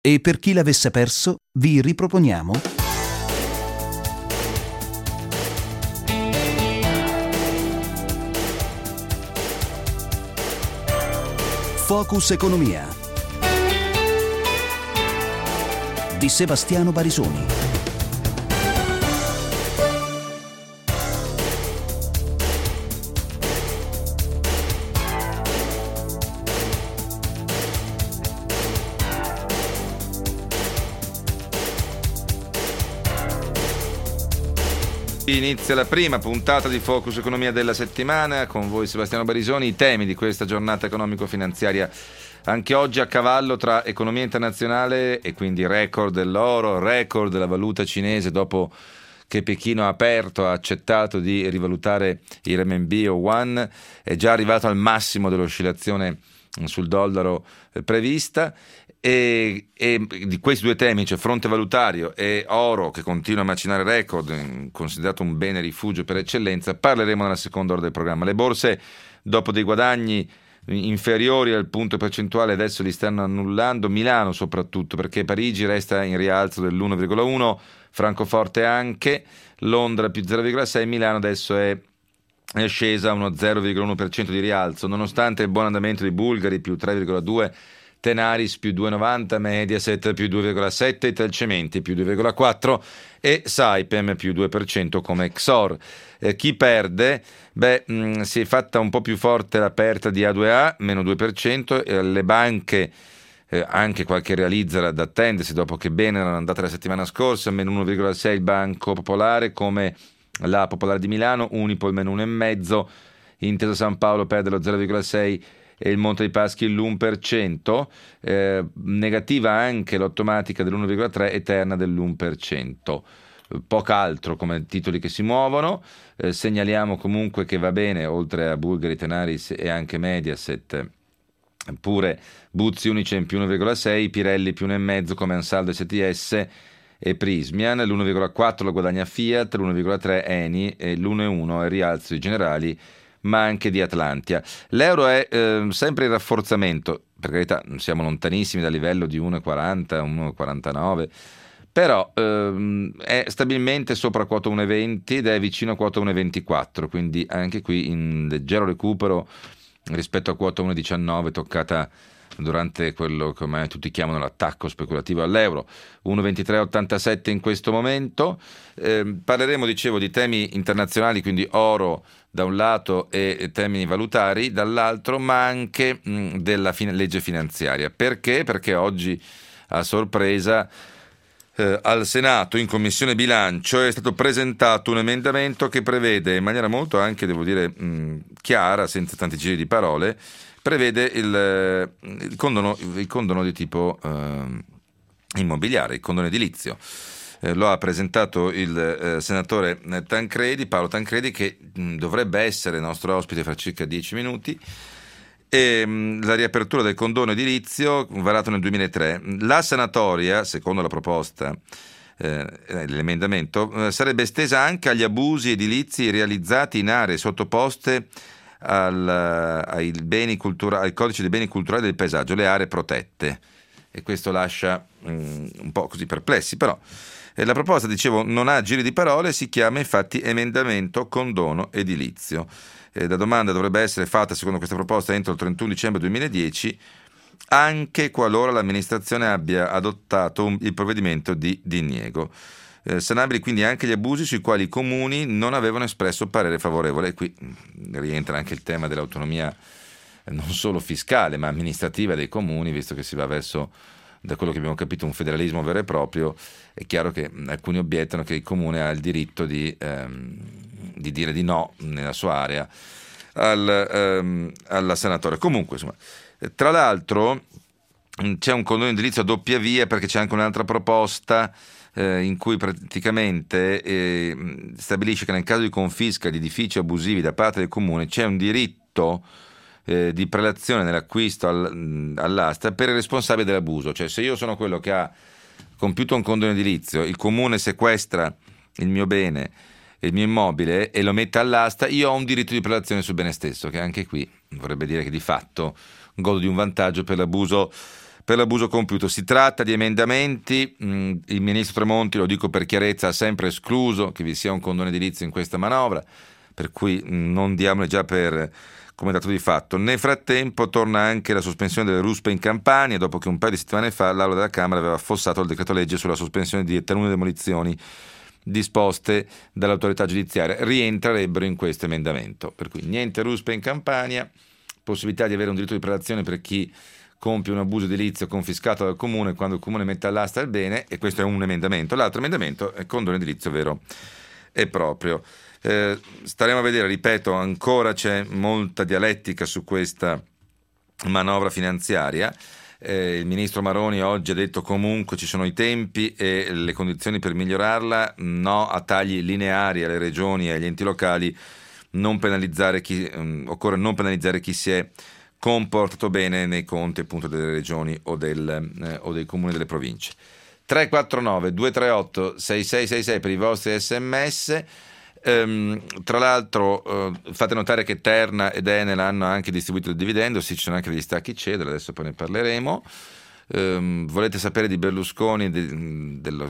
E per chi l'avesse perso, vi riproponiamo Focus Economia di Sebastiano Barisoni. Inizia la prima puntata di Focus Economia della settimana, con voi Sebastiano Barisoni. I temi di questa giornata economico-finanziaria, anche oggi a cavallo tra economia internazionale e quindi record dell'oro, record della valuta cinese dopo che Pechino ha accettato di rivalutare il renminbi o yuan, è già arrivato al massimo dell'oscillazione sul dollaro prevista. E di questi due temi, cioè fronte valutario e oro che continua a macinare record, considerato un bene rifugio per eccellenza, parleremo nella seconda ora del programma. Le borse, dopo dei guadagni inferiori al punto percentuale, adesso li stanno annullando, Milano soprattutto, perché Parigi resta in rialzo dell'1,1, Francoforte anche, Londra più 0,6, Milano adesso è scesa a uno 0,1% di rialzo, nonostante il buon andamento dei bulgari più 3,2%, Tenaris più 2,90, Mediaset più 2,7, Italcementi più 2,4 e Saipem più 2% come Exor. Chi perde? Si è fatta un po' più forte l'aperta di A2A, meno 2%, le banche, anche qualche realizza da attendersi dopo che bene erano andate la settimana scorsa, meno 1,6 il Banco Popolare, come la Popolare di Milano, Unipol meno 1,5, Intesa San Paolo perde lo 0,6 e il Monte dei Paschi l'1%, negativa anche l'Automatica dell'1,3 e Terna dell'1%. Poco altro come titoli che si muovono. Segnaliamo comunque che va bene, oltre a Bulgari, Tenaris e anche Mediaset, pure Buzzi Unicem più 1,6, Pirelli più 1,5 come Ansaldo STS e Prismian, l'1,4 lo guadagna Fiat, l'1,3 Eni e l'1,1 è rialzo di Generali ma anche di Atlantia. L'euro è sempre in rafforzamento, per carità siamo lontanissimi dal livello di 1,40, 1,49, però è stabilmente sopra quota 1,20 ed è vicino a quota 1,24, quindi anche qui in leggero recupero rispetto a quota 1,19 toccata durante quello che ormai tutti chiamano l'attacco speculativo all'euro, 1,2387 in questo momento. Parleremo, dicevo, di temi internazionali, quindi oro da un lato e temi valutari dall'altro, ma anche della legge finanziaria. Perché? Perché oggi, a sorpresa, al Senato, in Commissione Bilancio, è stato presentato un emendamento che prevede, in maniera molto anche, devo dire, chiara, senza tanti giri di parole, prevede il condono di tipo immobiliare, il condono edilizio. Lo ha presentato il senatore Paolo Tancredi, che dovrebbe essere nostro ospite fra circa 10 minuti. La riapertura del condono edilizio varato nel 2003. La sanatoria, secondo la proposta, l'emendamento, sarebbe estesa anche agli abusi edilizi realizzati in aree sottoposte al codice dei beni culturali del paesaggio, le aree protette, e questo lascia un po' così perplessi, però la proposta, dicevo, non ha giri di parole, si chiama infatti emendamento condono edilizio. La domanda dovrebbe essere fatta, secondo questa proposta, entro il 31 dicembre 2010, anche qualora l'amministrazione abbia adottato il provvedimento di diniego. Sanabili quindi anche gli abusi sui quali i comuni non avevano espresso parere favorevole. E qui rientra anche il tema dell'autonomia non solo fiscale ma amministrativa dei comuni, visto che si va verso, da quello che abbiamo capito, un federalismo vero e proprio. È chiaro che alcuni obiettano che il comune ha il diritto di dire di no nella sua area alla sanatoria. Comunque, insomma, tra l'altro c'è un condono edilizio a doppia via, perché c'è anche un'altra proposta in cui praticamente stabilisce che nel caso di confisca di edifici abusivi da parte del comune c'è un diritto di prelazione nell'acquisto all'asta per il responsabile dell'abuso. Cioè, se io sono quello che ha compiuto un condono edilizio, il comune sequestra il mio bene, il mio immobile, e lo mette all'asta, io ho un diritto di prelazione sul bene stesso, che anche qui vorrebbe dire che di fatto godo di un vantaggio per l'abuso per l'abuso compiuto. Si tratta di emendamenti, il ministro Tremonti, lo dico per chiarezza, ha sempre escluso che vi sia un condono edilizio in questa manovra, per cui non diamole già per come dato di fatto. Nel frattempo torna anche la sospensione delle ruspe in Campania, dopo che un paio di settimane fa l'Aula della Camera aveva affossato il decreto legge sulla sospensione di talune demolizioni disposte dall'autorità giudiziaria. Rientrerebbero in questo emendamento, per cui niente ruspe in Campania, possibilità di avere un diritto di prelazione per chi compie un abuso edilizio confiscato dal comune quando il comune mette all'asta il bene, e questo è un emendamento. L'altro emendamento è condono edilizio vero e proprio. Staremo a vedere, ripeto, ancora c'è molta dialettica su questa manovra finanziaria. Il ministro Maroni oggi ha detto comunque ci sono i tempi e le condizioni per migliorarla, no a tagli lineari alle regioni e agli enti locali, occorre non penalizzare chi si è comportato bene nei conti appunto delle regioni o dei comuni, delle province. 349 238 6666 per i vostri sms. Tra l'altro fate notare che Terna ed Enel hanno anche distribuito il dividendo, sì, ci sono anche degli stacchi cedere, adesso poi ne parleremo. Volete sapere di Berlusconi, dello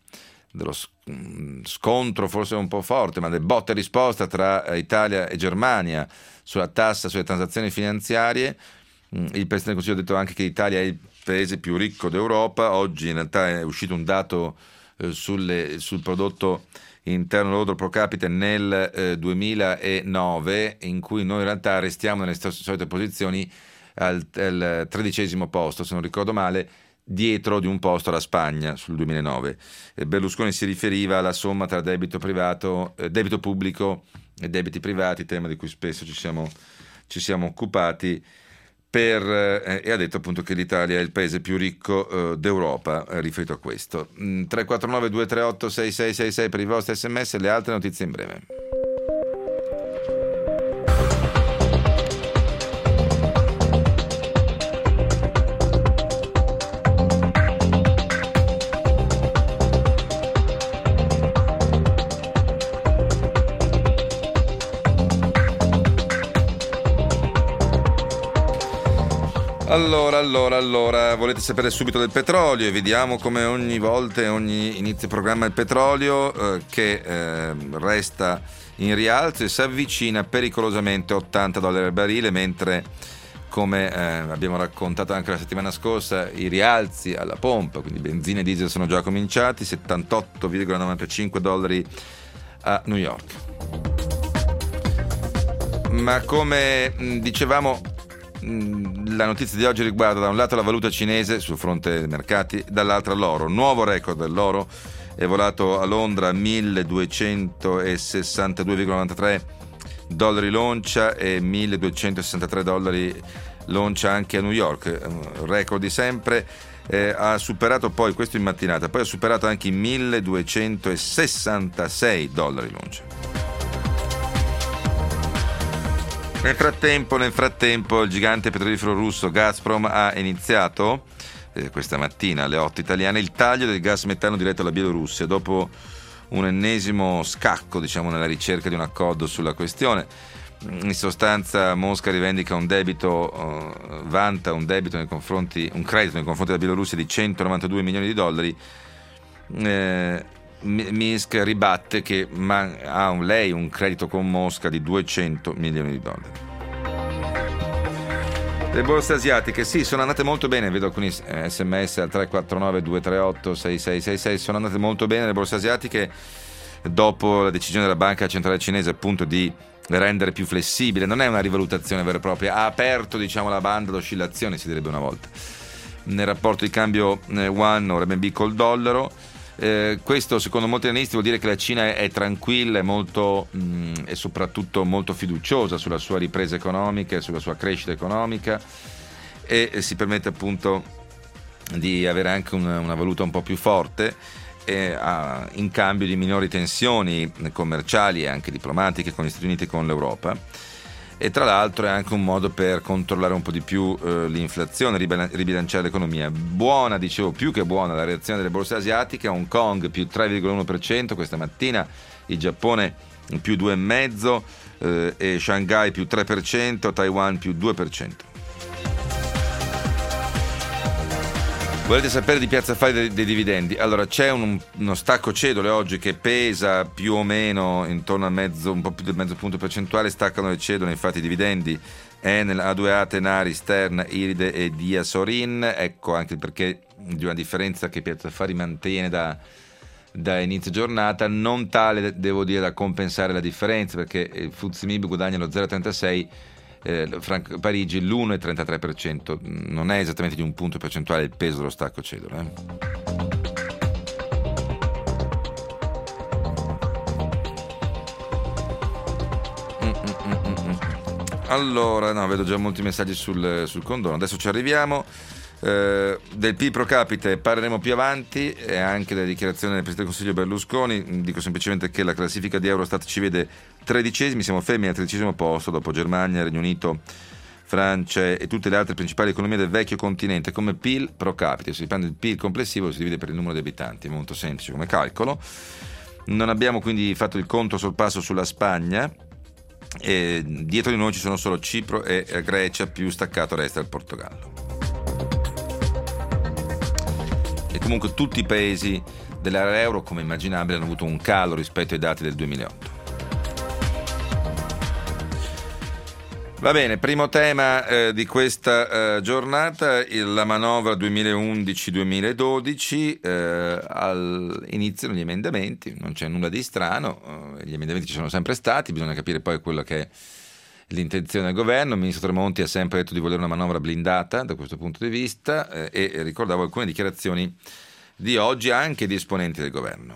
scontro forse un po' forte, ma del botta e risposta tra Italia e Germania sulla tassa sulle transazioni finanziarie? Il Presidente del Consiglio ha detto anche che l'Italia è il paese più ricco d'Europa. Oggi in realtà è uscito un dato sul prodotto interno lordo pro capite nel 2009, in cui noi in realtà restiamo nelle solite posizioni al 13° posto, se non ricordo male, dietro di un posto alla Spagna sul 2009. Berlusconi si riferiva alla somma tra debito pubblico e debiti privati, tema di cui spesso ci siamo occupati, e ha detto appunto che l'Italia è il paese più ricco d'Europa riferito a questo. 349 238 6666 per i vostri sms, le altre notizie in breve. Allora, volete sapere subito del petrolio, e vediamo come ogni volta, ogni inizio programma il petrolio che resta in rialzo e si avvicina pericolosamente a $80 al barile, mentre come abbiamo raccontato anche la settimana scorsa, i rialzi alla pompa, quindi benzina e diesel, sono già cominciati, $78,95 a New York. Ma come dicevamo, la notizia di oggi riguarda da un lato la valuta cinese sul fronte dei mercati, dall'altro l'oro. Nuovo record dell'oro, è volato a Londra a $1.262,93 l'oncia e $1.263 l'oncia anche a New York, record di sempre. Ha superato poi, questo in mattinata, poi ha superato anche i $1.266 l'oncia. Nel frattempo il gigante petrolifero russo Gazprom ha iniziato questa mattina alle 8 italiane il taglio del gas metano diretto alla Bielorussia, dopo un ennesimo scacco, nella ricerca di un accordo sulla questione. In sostanza Mosca rivendica vanta un credito nei confronti della Bielorussia di $192 milioni. Minsk ribatte che ha lei un credito con Mosca di $200 milioni. Le borse asiatiche sono andate molto bene, vedo alcuni sms al 349 238 6666, sono andate molto bene le borse asiatiche dopo la decisione della banca centrale cinese appunto di rendere più flessibile, non è una rivalutazione vera e propria, ha aperto la banda d'oscillazione, si direbbe una volta, nel rapporto di cambio yuan o RMB col dollaro. Questo secondo molti analisti vuol dire che la Cina è tranquilla e soprattutto molto fiduciosa sulla sua ripresa economica e sulla sua crescita economica, e si permette appunto di avere anche una valuta un po' più forte in cambio di minori tensioni commerciali e anche diplomatiche con gli Stati Uniti e con l'Europa. E tra l'altro è anche un modo per controllare un po' di più l'inflazione, ribilanciare l'economia. Buona, più che buona la reazione delle borse asiatiche. Hong Kong più 3,1% questa mattina, il Giappone più 2,5% e Shanghai più 3%, Taiwan più 2%. Volete sapere di Piazza Affari dei dividendi? Allora, c'è uno stacco cedole oggi che pesa più o meno intorno a un po' più del mezzo punto percentuale. Staccano le cedole, infatti i dividendi Enel, A2A, Tenaris, Stern, Iride e Diasorin. Ecco anche perché di una differenza che Piazza Affari mantiene da inizio giornata, non tale, devo dire, da compensare la differenza, perché il FTSE MIB guadagna lo 0,36%, Parigi l'1,33%, non è esattamente di un punto percentuale il peso dello stacco cedole. Allora, no, vedo già molti messaggi sul condono, adesso ci arriviamo. Del PIL pro capite parleremo più avanti, e anche della dichiarazione del Presidente del Consiglio Berlusconi. Dico semplicemente che la classifica di Eurostat ci vede 13esimi, siamo fermi al 13esimo posto dopo Germania, Regno Unito, Francia e tutte le altre principali economie del vecchio continente. Come PIL pro capite, si prende il PIL complessivo, lo si divide per il numero di abitanti, è molto semplice come calcolo. Non abbiamo quindi fatto il conto sorpasso sulla Spagna, e dietro di noi ci sono solo Cipro e Grecia, più staccato resta il Portogallo. E comunque tutti i paesi dell'area euro, come immaginabile, hanno avuto un calo rispetto ai dati del 2008. Va bene, primo tema di questa giornata, la manovra 2011-2012, all'inizio gli emendamenti, non c'è nulla di strano, gli emendamenti ci sono sempre stati, bisogna capire poi quello che è l'intenzione del governo. Il ministro Tremonti ha sempre detto di volere una manovra blindata da questo punto di vista, e ricordavo alcune dichiarazioni di oggi anche di esponenti del governo.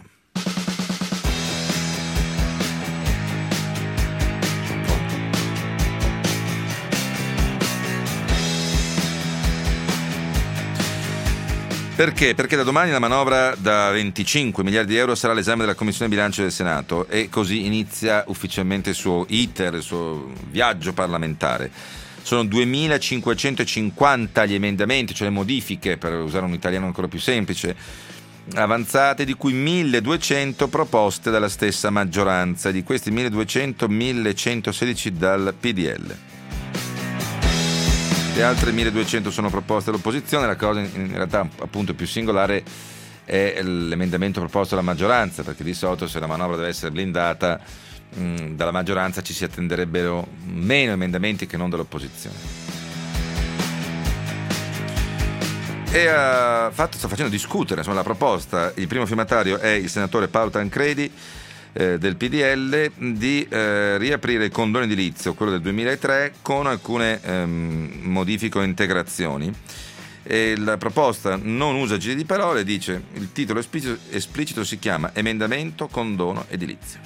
Perché? Perché da domani la manovra da 25 miliardi di euro sarà all'esame della Commissione Bilancio del Senato, e così inizia ufficialmente il suo iter, il suo viaggio parlamentare. Sono 2550 gli emendamenti, cioè le modifiche, per usare un italiano ancora più semplice, avanzate, di cui 1200 proposte dalla stessa maggioranza. Di questi 1200, 1116 dal PDL. Le altre 1200 sono proposte dall'opposizione. La cosa in realtà appunto più singolare è l'emendamento proposto dalla maggioranza, perché di solito, se la manovra deve essere blindata, dalla maggioranza ci si attenderebbero meno emendamenti che non dall'opposizione. E sta facendo discutere la proposta. Il primo firmatario è il senatore Paolo Tancredi del PDL, di riaprire il condono edilizio, quello del 2003, con alcune modifiche o integrazioni. E la proposta non usa giri di parole, dice, il titolo esplicito si chiama Emendamento Condono Edilizio.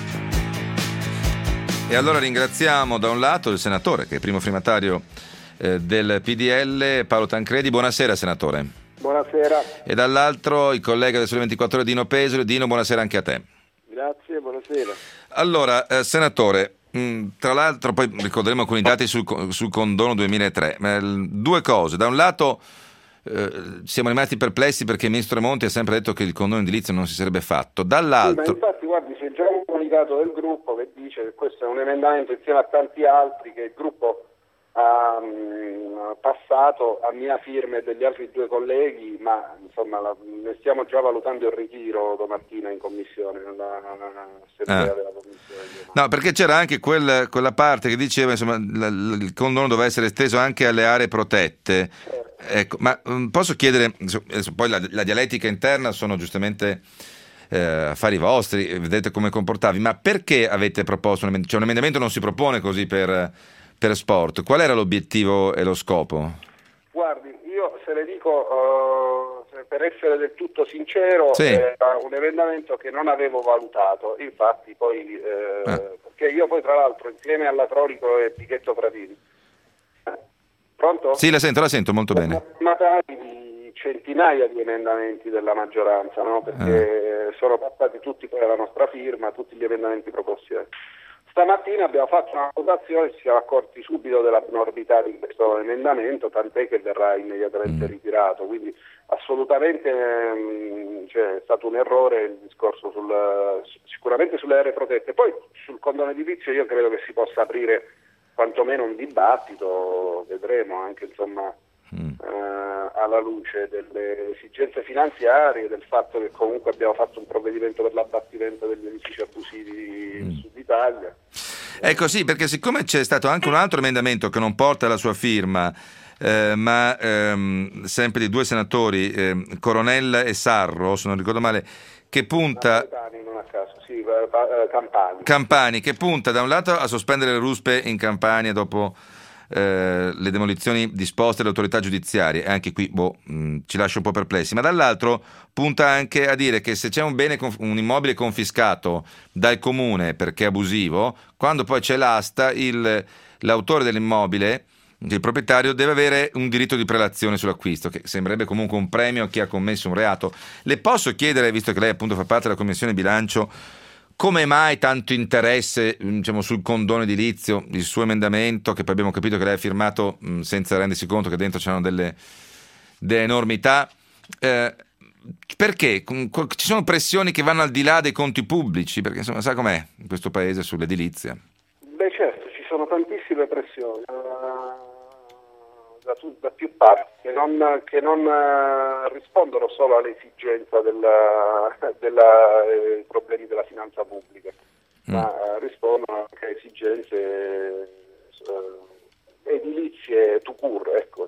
E allora ringraziamo da un lato il senatore, che è il primo firmatario del PDL, Paolo Tancredi. Buonasera senatore. Buonasera. E dall'altro il collega del Sole 24 Ore, Dino Pesaro. Dino, buonasera anche a te. Grazie, buonasera. Allora, senatore, tra l'altro poi ricorderemo alcuni dati sul condono 2003. Due cose: da un lato siamo rimasti perplessi perché il ministro Tremonti ha sempre detto che il condono edilizio non si sarebbe fatto, dall'altro... Sì, ma infatti guardi, c'è già un comunicato del gruppo che dice che questo è un emendamento insieme a tanti altri che il gruppo ha passato a mia firma e degli altri due colleghi, ma insomma ne stiamo già valutando il ritiro domattina in commissione, nell'assemblea della commissione. No, perché c'era anche quella parte che diceva, insomma, il condono doveva essere esteso anche alle aree protette. Certo. Ecco, ma posso chiedere, poi la dialettica interna sono giustamente affari vostri, vedete come comportavi, ma perché avete proposto un emendamento non si propone così per sport? Qual era l'obiettivo e lo scopo? Guardi, io se le dico per essere del tutto sincero, sì, era un emendamento che non avevo valutato, infatti poi perché io poi tra l'altro insieme alla Tronico e Pichetto Fratini, pronto? Sì, la sento molto bene. Di centinaia di emendamenti della maggioranza, no? Perché sono passati tutti poi alla nostra firma, tutti gli emendamenti proposti. Stamattina abbiamo fatto una votazione e ci siamo accorti subito dell'abnormità di questo emendamento, tant'è che verrà immediatamente ritirato, quindi assolutamente è stato un errore il discorso sicuramente sulle aree protette. Poi sul condono edilizio io credo che si possa aprire quantomeno un dibattito, vedremo anche insomma alla luce delle esigenze finanziarie, del fatto che comunque abbiamo fatto un provvedimento per l'abbattimento degli edifici abusivi in Sud Italia. Ecco, sì, perché siccome c'è stato anche un altro emendamento che non porta la sua firma, ma sempre di 2 senatori, Coronella e Sarro, se non ricordo male, che punta... Non a caso, sì, Campani, che punta da un lato a sospendere le ruspe in Campania dopo le demolizioni disposte dalle autorità giudiziarie, e anche qui ci lascia un po' perplessi, ma dall'altro punta anche a dire che se c'è un immobile confiscato dal comune perché è abusivo, quando poi c'è l'asta, l'autore dell'immobile, il proprietario, deve avere un diritto di prelazione sull'acquisto, che sembrerebbe comunque un premio a chi ha commesso un reato. Le posso chiedere, visto che lei appunto fa parte della Commissione Bilancio, come mai tanto interesse, diciamo, sul condono edilizio, il suo emendamento, che poi abbiamo capito che lei ha firmato senza rendersi conto che dentro c'erano delle enormità, perché ci sono pressioni che vanno al di là dei conti pubblici, perché insomma sa com'è in questo paese sull'edilizia? Beh, certo, ci sono tantissime pressioni da più parti che non rispondono solo all'esigenza dei problemi della finanza pubblica, ma rispondono anche a esigenze edilizie tout court, ecco.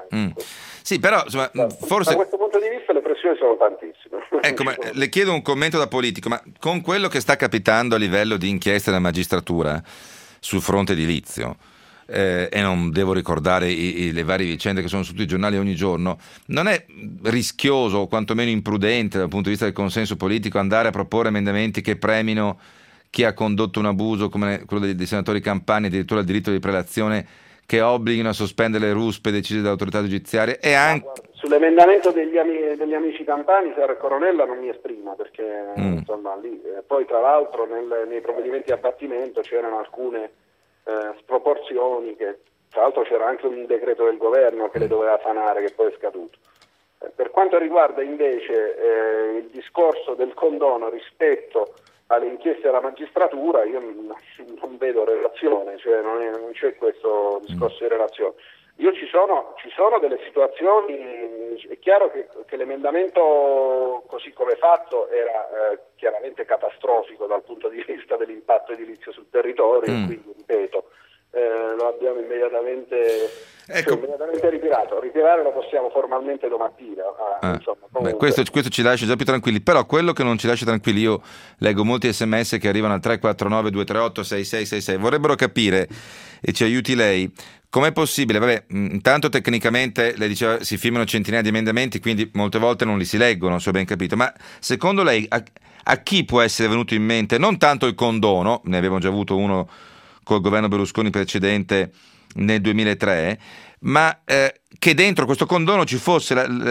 Sì, però insomma, forse da questo punto di vista le pressioni sono tantissime. Ecco, ma le chiedo un commento da politico, ma con quello che sta capitando a livello di inchieste della magistratura sul fronte edilizio, e non devo ricordare le varie vicende che sono su tutti i giornali ogni giorno, non è rischioso o quantomeno imprudente dal punto di vista del consenso politico andare a proporre emendamenti che premino chi ha condotto un abuso come quello dei senatori Campani, addirittura il diritto di prelazione, che obblighino a sospendere le ruspe decise dall'autorità giudiziaria? E anche sull'emendamento degli amici Campani, Serra Coronella, non mi esprimo perché insomma lì poi tra l'altro nei provvedimenti di abbattimento c'erano alcune sproporzioni, che tra l'altro c'era anche un decreto del governo che le doveva sanare, che poi è scaduto. Per quanto riguarda invece il discorso del condono rispetto alle inchieste della magistratura, io non vedo relazione, cioè non c'è questo discorso di relazione. Ci sono delle situazioni, è chiaro che l'emendamento così come fatto era chiaramente catastrofico dal punto di vista dell'impatto edilizio sul territorio, quindi ripeto, lo abbiamo immediatamente ritirato. Ritirare lo possiamo formalmente domattina. Questo ci lascia già più tranquilli, però quello che non ci lascia tranquilli, io leggo molti sms che arrivano al 349 238 6666, vorrebbero capire, e ci aiuti lei, com'è possibile. Vabbè, intanto tecnicamente lei diceva si firmano centinaia di emendamenti, quindi molte volte non li si leggono, se ho ben capito, ma secondo lei a chi può essere venuto in mente non tanto il condono, ne abbiamo già avuto uno col governo Berlusconi precedente nel 2003, ma che dentro questo condono ci fosse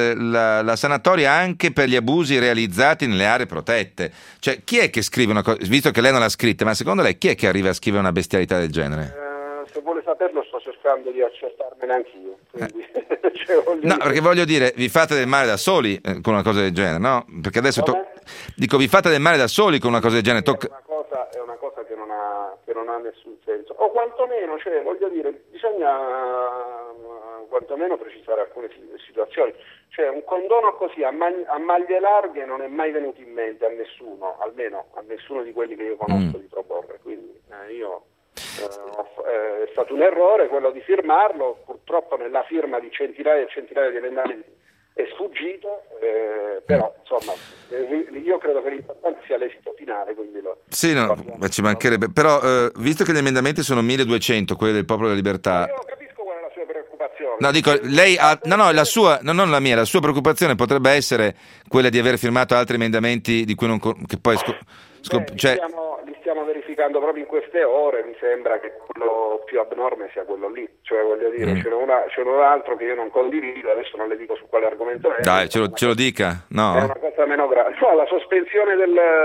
la sanatoria anche per gli abusi realizzati nelle aree protette? Cioè, chi è che scrive una cosa, visto che lei non l'ha scritta, ma secondo lei chi è che arriva a scrivere una bestialità del genere? Se vuole saperlo sto cercando di accertarmene anch'io, quindi, no, perché voglio dire, vi fate del male da soli con una cosa del genere, no? Perché adesso dico, vi fate del male da soli con una cosa del genere. È una cosa che non ha nessun senso, o quantomeno, cioè, voglio dire, bisogna quantomeno precisare alcune situazioni. Cioè, un condono così a maglie larghe non è mai venuto in mente a nessuno, almeno a nessuno di quelli che io conosco, di proporre, quindi è stato un errore quello di firmarlo, purtroppo nella firma di centinaia e centinaia di emendamenti è sfuggito, però insomma io credo che l'importante sia l'esito finale, quindi ci mancherebbe, però visto che gli emendamenti sono 1200, quelli del Popolo della Libertà, io capisco qual è la sua preoccupazione. No, dico, lei ha la sua, non la mia, la sua preoccupazione potrebbe essere quella di aver firmato altri emendamenti di cui non, che poi li stiamo verificando proprio in queste ore. Mi sembra che quello più abnorme sia quello lì, cioè voglio dire, c'è un altro che io non condivido, adesso non le dico su quale argomento è. Dai, ce lo dica, no? È una cosa meno grave. No, la sospensione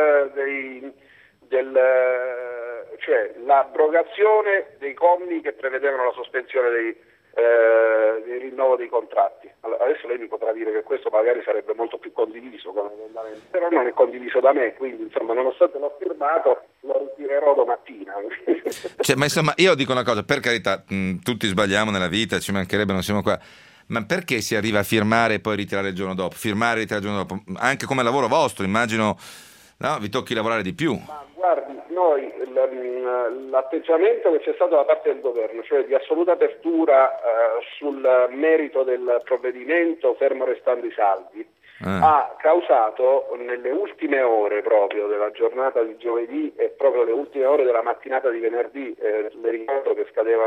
cioè l'abrogazione dei commi che prevedevano la sospensione del rinnovo dei contratti. Allora, adesso lei mi potrà dire che questo magari sarebbe molto più condiviso come emendamento, però non è condiviso da me, quindi insomma, nonostante l'ho firmato, lo ritirerò domattina. Ma insomma, io dico una cosa, per carità, tutti sbagliamo nella vita, ci mancherebbe, non siamo qua, Ma perché si arriva a firmare e poi ritirare il giorno dopo? Firmare e ritirare il giorno dopo? Anche come lavoro vostro, immagino, no? Vi tocchi lavorare di più. Ma guardi, noi l'atteggiamento che c'è stato da parte del governo, cioè di assoluta apertura sul merito del provvedimento, fermo restando i saldi, ha causato nelle ultime ore proprio della giornata di giovedì e proprio le ultime ore della mattinata di venerdì, le ricordo che scadeva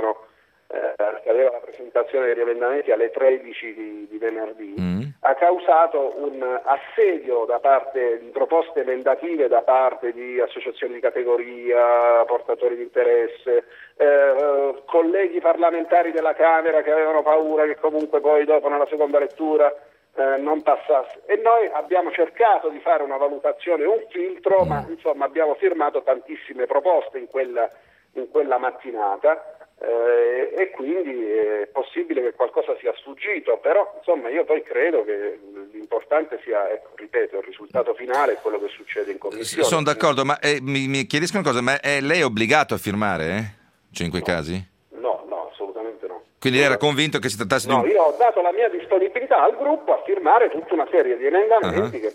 la presentazione degli emendamenti alle 13 di venerdì, ha causato un assedio da parte di proposte emendative da parte di associazioni di categoria, portatori di interesse, colleghi parlamentari della Camera che avevano paura che comunque poi dopo nella seconda lettura non passasse, e noi abbiamo cercato di fare una valutazione, un filtro, ma insomma abbiamo firmato tantissime proposte in quella mattinata. E quindi è possibile che qualcosa sia sfuggito, però insomma io poi credo che l'importante sia, ripeto, il risultato finale è quello che succede in commissione. Sono d'accordo, ma mi chiedesco una cosa, ma lei è obbligato a firmare? Cioè in quei casi? No, assolutamente no. Quindi era convinto che si trattasse di No, io ho dato la mia disponibilità al gruppo a firmare tutta una serie di emendamenti che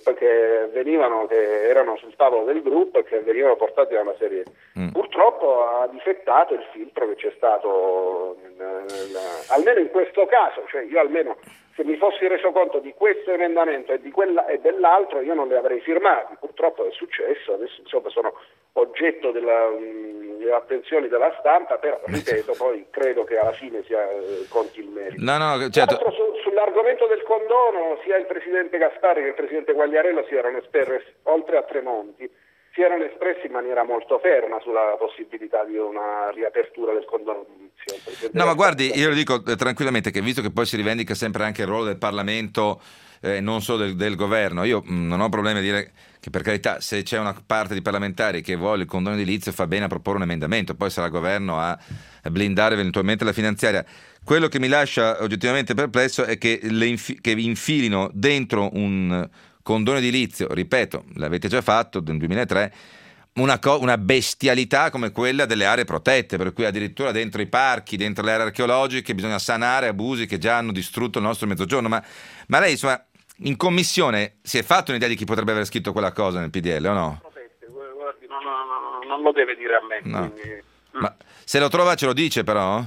erano sul tavolo del gruppo e che venivano portati da una serie. Purtroppo ha difettato il filtro che c'è stato, almeno in questo caso, cioè io almeno se mi fossi reso conto di questo emendamento e di quella e dell'altro io non li avrei firmati. Purtroppo è successo, adesso insomma sono oggetto delle attenzioni della stampa, però ripeto, poi credo che alla fine conti il merito. No, certo. Tra l'altro sull'argomento del condono sia il presidente Gasparri che il presidente Quagliariello si erano espressi, oltre a Tremonti, si erano espressi in maniera molto ferma sulla possibilità di una riapertura del condono edilizio. No, ma guardi, io lo dico tranquillamente che visto che poi si rivendica sempre anche il ruolo del Parlamento, non solo del governo, io non ho problemi a dire che per carità se c'è una parte di parlamentari che vuole il condono edilizio fa bene a proporre un emendamento, poi sarà il governo a blindare eventualmente la finanziaria. Quello che mi lascia oggettivamente perplesso è che che infilino dentro un condono edilizio, ripeto, l'avete già fatto nel 2003, una bestialità come quella delle aree protette, per cui addirittura dentro i parchi, dentro le aree archeologiche bisogna sanare abusi che già hanno distrutto il nostro mezzogiorno. Ma lei, insomma, in commissione si è fatto un'idea di chi potrebbe aver scritto quella cosa nel PDL o no? Guardi, non lo deve dire a me. No. Quindi... Ma se lo trova ce lo dice però?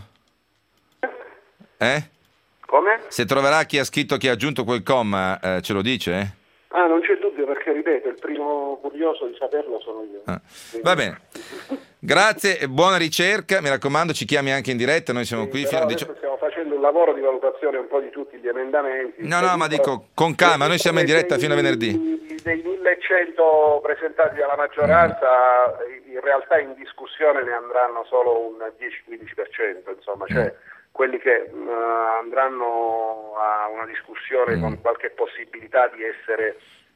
Come? Se troverà chi ha scritto, chi ha aggiunto quel comma, ce lo dice? Non c'è dubbio, perché ripeto, il primo curioso di saperlo sono io. Va bene, grazie e buona ricerca, mi raccomando ci chiami anche in diretta, noi siamo qui fino a stiamo facendo un lavoro di valutazione un po' di tutti gli emendamenti. No, ma dico con calma, noi siamo in diretta fino a venerdì. Dei 1100 presentati dalla maggioranza, in realtà in discussione ne andranno solo un 10-15%, insomma, cioè quelli che andranno a una discussione con qualche possibilità di essere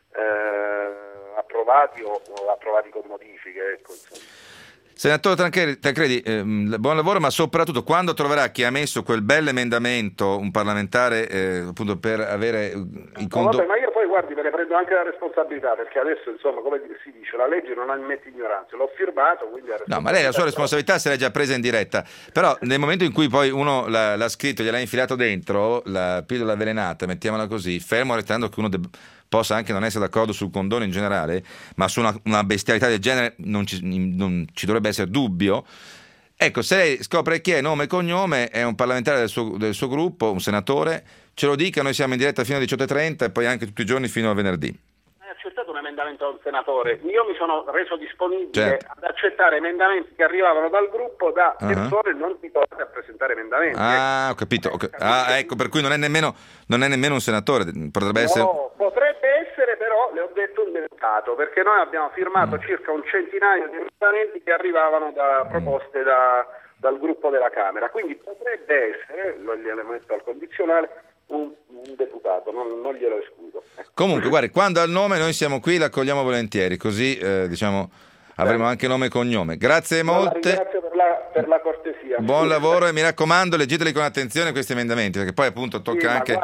approvati o approvati con modifiche, ecco, insomma. Senatore Tancredi, buon lavoro, ma soprattutto quando troverà chi ha messo quel bel emendamento, un parlamentare, appunto per avere i vabbè, ma io poi guardi, me ne prendo anche la responsabilità, perché adesso insomma, come si dice, la legge non ammette ignoranza, l'ho firmato, quindi no, ma lei la sua responsabilità se l'è già presa in diretta, però nel momento in cui poi uno l'ha scritto, gliel'ha infilato dentro la pillola avvelenata, mettiamola così, fermo restando che uno possa anche non essere d'accordo sul condono in generale, ma su una bestialità del genere non ci dovrebbe essere dubbio. Ecco, se lei scopre chi è, nome e cognome, è un parlamentare del suo gruppo, un senatore, ce lo dica, noi siamo in diretta fino alle 18:30 e poi anche tutti i giorni fino a venerdì. C'è stato un emendamento al senatore, io mi sono reso disponibile ad accettare emendamenti che arrivavano dal gruppo da persone non titolate a presentare emendamenti. Ho capito. Ecco, per cui non è nemmeno un senatore, potrebbe essere... No, potrebbe essere, però le ho detto un deputato, perché noi abbiamo firmato circa un centinaio di emendamenti che arrivavano da proposte dal gruppo della Camera, quindi potrebbe essere, lo glielo metto al condizionale, un deputato, non glielo escludo. Comunque, guardi, quando ha il nome noi siamo qui, l'accogliamo volentieri, così avremo anche nome e cognome. Grazie molte. Grazie per la cortesia. Buon lavoro e mi raccomando, leggeteli con attenzione questi emendamenti, perché poi appunto tocca anche...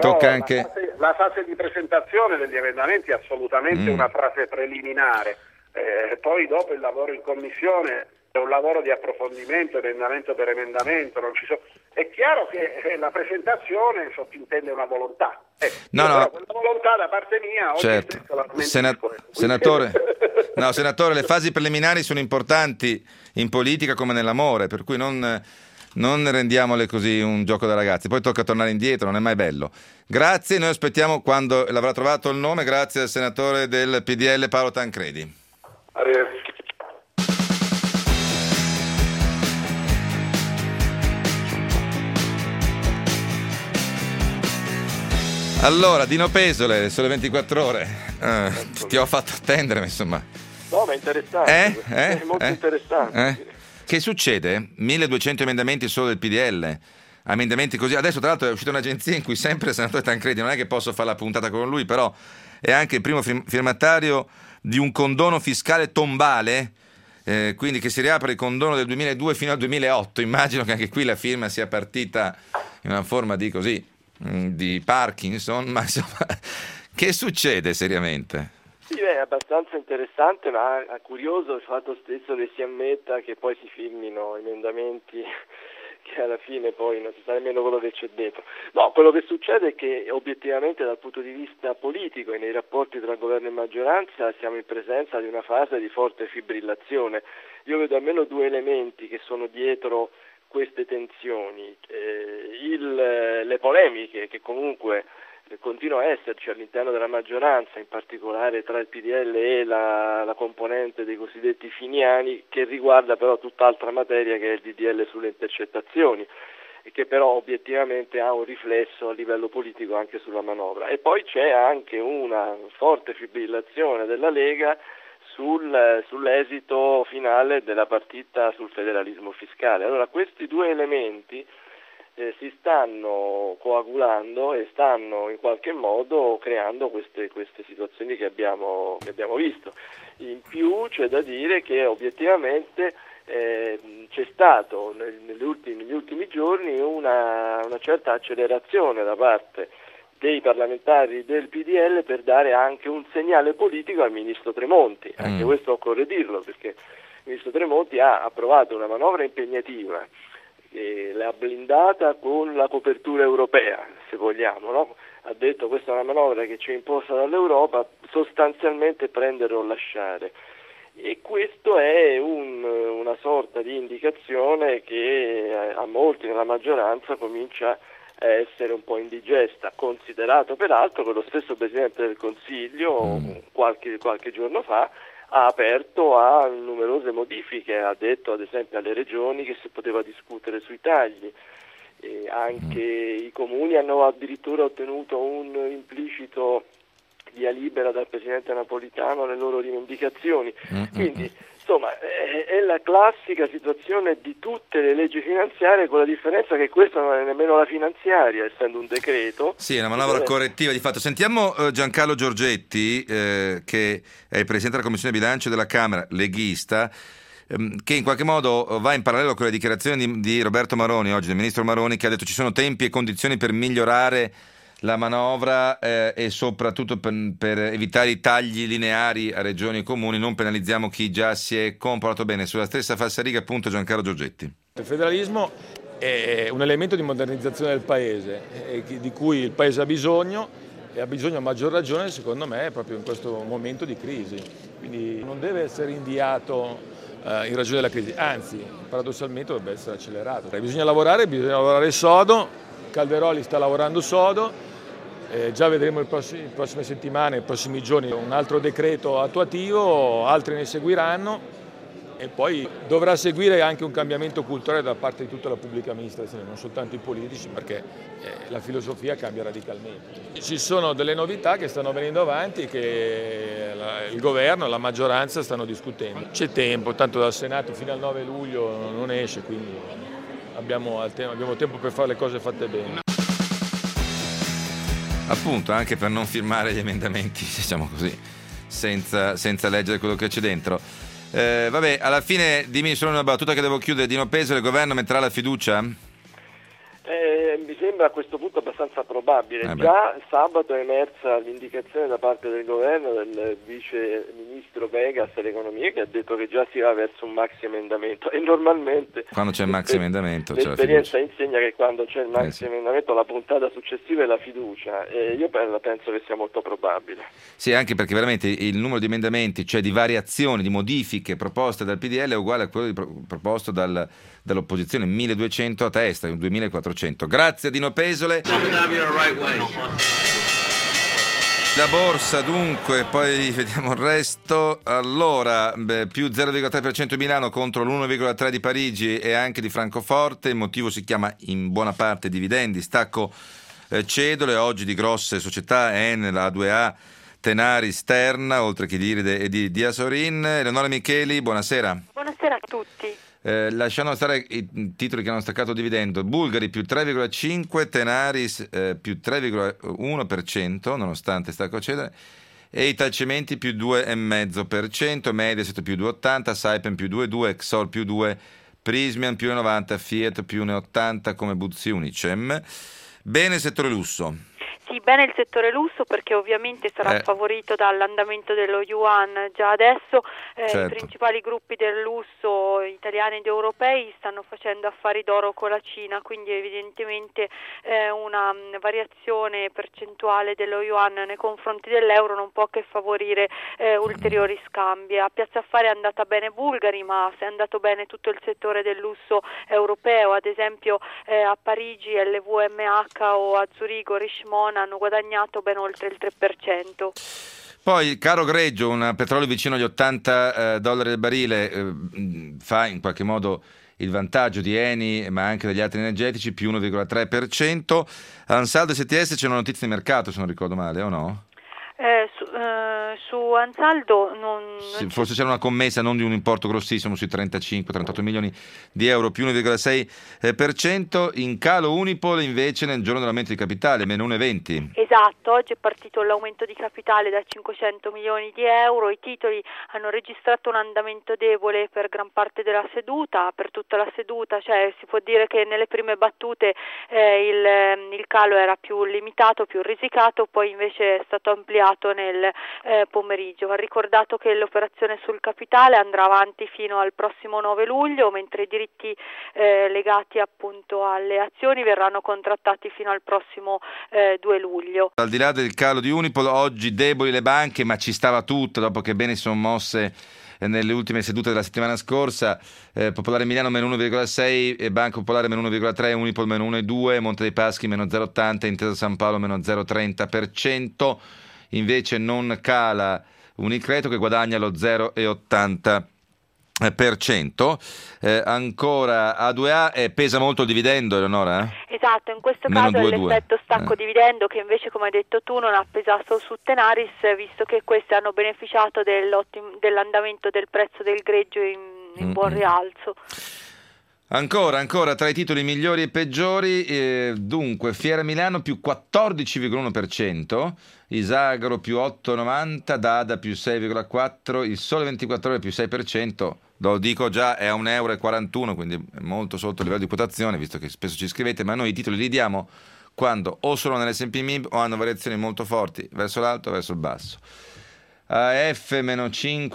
La fase di presentazione degli emendamenti è assolutamente una fase preliminare, poi dopo il lavoro in commissione è un lavoro di approfondimento, emendamento per emendamento, È chiaro che la presentazione sottintende una volontà. No. Quella volontà da parte mia oggi Certo. Senatore, le fasi preliminari sono importanti in politica come nell'amore, per cui non rendiamole così un gioco da ragazzi, poi tocca tornare indietro, non è mai bello. Grazie, noi aspettiamo quando l'avrà trovato il nome, grazie al senatore del PDL Paolo Tancredi. Arrivederci. Allora, Dino Pesole, Sole 24 Ore, ti ho fatto attendere, insomma. No, ma è interessante, è molto interessante. Che succede? 1200 emendamenti solo del PDL, emendamenti così. Adesso tra l'altro è uscita un'agenzia in cui sempre il senatore Tancredi, non è che posso fare la puntata con lui, però è anche il primo firmatario di un condono fiscale tombale, quindi che si riapre il condono del 2002 fino al 2008. Immagino che anche qui la firma sia partita in una forma di così, di Parkinson, ma insomma, che succede seriamente? Sì, è abbastanza interessante, ma è curioso il fatto stesso che si ammetta che poi si firmino emendamenti che alla fine poi non si sa nemmeno quello che c'è dentro. No, quello che succede è che obiettivamente dal punto di vista politico e nei rapporti tra governo e maggioranza siamo in presenza di una fase di forte fibrillazione. Io vedo almeno due elementi che sono dietro queste tensioni, le polemiche che comunque continua a esserci all'interno della maggioranza, in particolare tra il PDL e la componente dei cosiddetti finiani, che riguarda però tutt'altra materia che è il DDL sulle intercettazioni e che però obiettivamente ha un riflesso a livello politico anche sulla manovra. E poi c'è anche una forte fibrillazione della Lega sull'esito finale della partita sul federalismo fiscale. Allora questi due elementi si stanno coagulando e stanno in qualche modo creando queste situazioni che abbiamo visto. In più c'è da dire che obiettivamente c'è stato negli ultimi giorni una certa accelerazione da parte dei parlamentari del PDL per dare anche un segnale politico al ministro Tremonti. Anche questo occorre dirlo, perché il ministro Tremonti ha approvato una manovra impegnativa, l'ha blindata con la copertura europea, se vogliamo, no? Ha detto questa è una manovra che ci è imposta dall'Europa, sostanzialmente prendere o lasciare. E questo è una sorta di indicazione che a molti nella maggioranza comincia a essere un po' indigesta, considerato peraltro che lo stesso Presidente del Consiglio qualche giorno fa ha aperto a numerose modifiche, ha detto ad esempio alle regioni che si poteva discutere sui tagli, e anche i comuni hanno addirittura ottenuto un implicito via libera dal Presidente Napolitano alle loro rivendicazioni. Quindi insomma è la classica situazione di tutte le leggi finanziarie, con la differenza che questa non è nemmeno la finanziaria, essendo un decreto. Sì, è una manovra correttiva di fatto. Sentiamo Giancarlo Giorgetti, che è il Presidente della Commissione Bilancio della Camera, leghista, che in qualche modo va in parallelo con le dichiarazioni di Roberto Maroni, oggi del Ministro Maroni, che ha detto ci sono tempi e condizioni per migliorare la manovra e soprattutto per evitare i tagli lineari a regioni e comuni, non penalizziamo chi già si è comportato bene. Sulla stessa falsariga appunto Giancarlo Giorgetti. Il federalismo è un elemento di modernizzazione del Paese, di cui il Paese ha bisogno, e ha bisogno a maggior ragione secondo me proprio in questo momento di crisi. Quindi non deve essere rinviato in ragione della crisi, anzi paradossalmente dovrebbe essere accelerato. Bisogna lavorare sodo, Calderoli sta lavorando sodo. Già vedremo le prossime settimane, nei prossimi giorni, un altro decreto attuativo, altri ne seguiranno e poi dovrà seguire anche un cambiamento culturale da parte di tutta la pubblica amministrazione, non soltanto i politici, perché la filosofia cambia radicalmente. Ci sono delle novità che stanno venendo avanti che il governo e la maggioranza stanno discutendo. C'è tempo, tanto dal Senato fino al 9 luglio non esce, quindi abbiamo tempo per fare le cose fatte bene. Appunto, anche per non firmare gli emendamenti, diciamo così, senza leggere quello che c'è dentro. Vabbè, alla fine dimmi solo una battuta che devo chiudere. Dino Pesole, il governo metterà la fiducia? Mi sembra a questo punto abbastanza probabile. Già sabato è emersa l'indicazione da parte del governo del vice ministro Vegas all'economia, che ha detto che già si va verso un maxi emendamento, e normalmente quando c'è il maxi emendamento l'esperienza insegna che quando c'è il maxi emendamento la puntata successiva è la fiducia, e io penso che sia molto probabile. Sì, anche perché veramente il numero di emendamenti, cioè di variazioni, di modifiche proposte dal PDL è uguale a quello proposto dall'opposizione, 1200 a testa, 2400. Grazie Dino Pesole. La borsa dunque, poi vediamo il resto. Allora, più 0,3% Milano contro l'1,3% di Parigi e anche di Francoforte. Il motivo si chiama in buona parte dividendi, stacco cedole oggi di grosse società, Enel, A2A, Tenaris, Terna, oltre che di Iride e di Diasorin. Eleonora Micheli, buonasera. Buonasera a tutti. Lasciando stare i titoli che hanno staccato dividendo, Bulgari più 3,5%, Tenaris più 3,1% nonostante stacco cedere, e Italcementi più 2,5%, Mediaset più 2,80%, Saipem più 2,2%, Exol più 2%, Prismian più 1,90%, Fiat più 1,80% come Buzzi Unicem. Bene il settore lusso. Sì, bene il settore lusso, perché ovviamente sarà favorito dall'andamento dello yuan già adesso. Certo. I principali gruppi del lusso italiani ed europei stanno facendo affari d'oro con la Cina, quindi evidentemente una variazione percentuale dello yuan nei confronti dell'euro non può che favorire ulteriori scambi. A Piazza Affari è andata bene Bulgari, ma è andato bene tutto il settore del lusso europeo, ad esempio a Parigi LVMH o a Zurigo Richemont hanno guadagnato ben oltre il 3%. Poi caro greggio, un petrolio vicino agli $80 del barile fa in qualche modo il vantaggio di Eni ma anche degli altri energetici, più 1,3%. Ansaldo e STS c'è una notizia di mercato, se non ricordo male, o no? Su Ansaldo sì, forse c'era una commessa non di un importo grossissimo sui 35-38 milioni di euro, più 1,6%. In calo Unipol invece nel giorno dell'aumento di capitale, meno 1,20%. Esatto, oggi è partito l'aumento di capitale da 500 milioni di euro, i titoli hanno registrato un andamento debole per gran parte della seduta, per tutta la seduta, cioè si può dire che nelle prime battute il calo era più limitato, più risicato, poi invece è stato ampliato nel pomeriggio. Va ricordato che l'operazione sul capitale andrà avanti fino al prossimo 9 luglio, mentre i diritti legati appunto alle azioni verranno contrattati fino al prossimo 2 luglio. Al di là del calo di Unipol, oggi deboli le banche, ma ci stava tutto dopo che bene sono mosse nelle ultime sedute della settimana scorsa. Popolare Milano meno 1,6%, Banca Popolare meno 1,3%, Unipol meno 1,2%, Monte dei Paschi meno 0,80%, Intesa San Paolo meno 0,30%. Invece non cala Unicredito che guadagna lo 0,80%. Ancora A2A pesa molto il dividendo, Eleonora? Esatto, in questo caso è l'effetto stacco dividendo che invece, come hai detto tu, non ha pesato su Tenaris, visto che queste hanno beneficiato dell'andamento del prezzo del greggio in buon rialzo. Ancora tra i titoli migliori e peggiori, dunque Fiera Milano più 14,1%, Isagro più 8,90%, Dada più 6,4%, Il Sole 24 Ore più 6%, lo dico già, è a €1,41, quindi è molto sotto il livello di quotazione, visto che spesso ci scrivete, ma noi i titoli li diamo quando o sono nell'S&P MIB o hanno variazioni molto forti verso l'alto o verso il basso. AF meno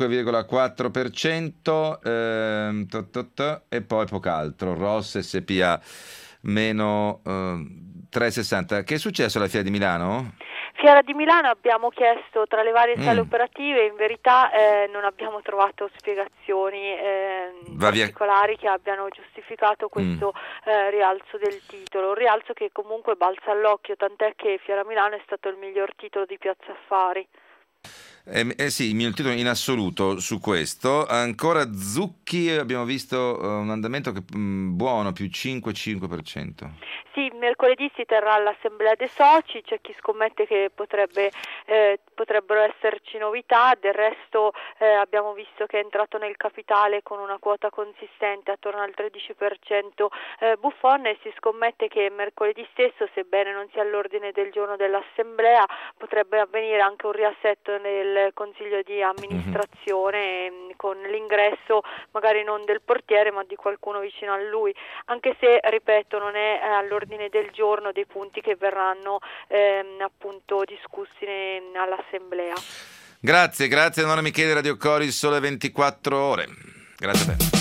5,4%, e poi poco altro. Ross SPA meno 3,60%. Che è successo alla Fiera di Milano? Fiera di Milano abbiamo chiesto tra le varie sale operative, in verità non abbiamo trovato spiegazioni particolari che abbiano giustificato questo rialzo del titolo, un rialzo che comunque balza all'occhio, tant'è che Fiera Milano è stato il miglior titolo di Piazza Affari. Sì, il mio titolo in assoluto su questo. Ancora Zucchi, abbiamo visto un andamento buono, più 5,5%. Sì, mercoledì si terrà l'assemblea dei soci, c'è chi scommette che potrebbero esserci novità, del resto abbiamo visto che è entrato nel capitale con una quota consistente attorno al 13% Buffon, e si scommette che mercoledì stesso, sebbene non sia all'ordine del giorno dell'assemblea, potrebbe avvenire anche un riassetto nel del consiglio di amministrazione, con l'ingresso magari non del portiere ma di qualcuno vicino a lui, anche se, ripeto, non è all'ordine del giorno dei punti che verranno appunto discussi all'Assemblea. Grazie Emanuele Michele, Radio Cori, Sole 24 Ore. Grazie a te.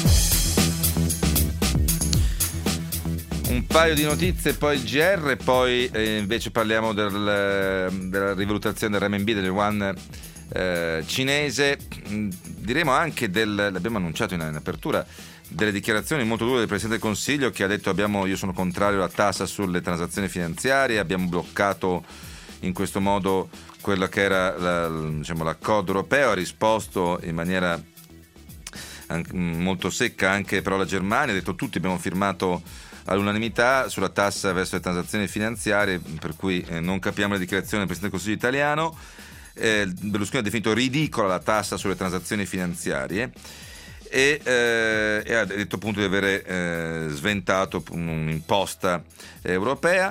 Un paio di notizie, poi il GR, poi invece parliamo della rivalutazione del renminbi, del yuan cinese. Diremo anche l'abbiamo annunciato in apertura, delle dichiarazioni molto dure del Presidente del Consiglio, che ha detto io sono contrario alla tassa sulle transazioni finanziarie, abbiamo bloccato in questo modo quello che era l'accordo europeo, ha risposto in maniera molto secca anche però la Germania, ha detto tutti abbiamo firmato all'unanimità sulla tassa verso le transazioni finanziarie, per cui non capiamo le dichiarazioni del Presidente del Consiglio italiano. Berlusconi ha definito ridicola la tassa sulle transazioni finanziarie e ha detto appunto di avere sventato un'imposta europea.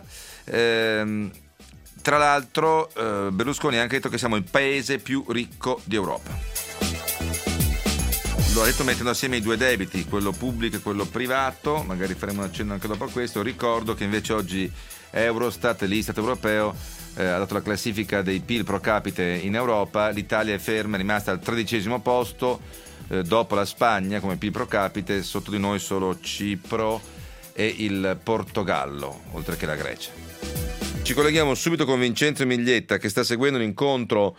Tra l'altro Berlusconi ha anche detto che siamo il paese più ricco di Europa. Lo ha detto mettendo assieme i due debiti, quello pubblico e quello privato, magari faremo un accenno anche dopo a questo. Ricordo che invece oggi Eurostat, l'Istat europeo, ha dato la classifica dei PIL pro capite in Europa. L'Italia è ferma, è rimasta al 13° posto, dopo la Spagna come PIL pro capite, sotto di noi solo Cipro e il Portogallo, oltre che la Grecia. Ci colleghiamo subito con Vincenzo Miglietta, che sta seguendo l'incontro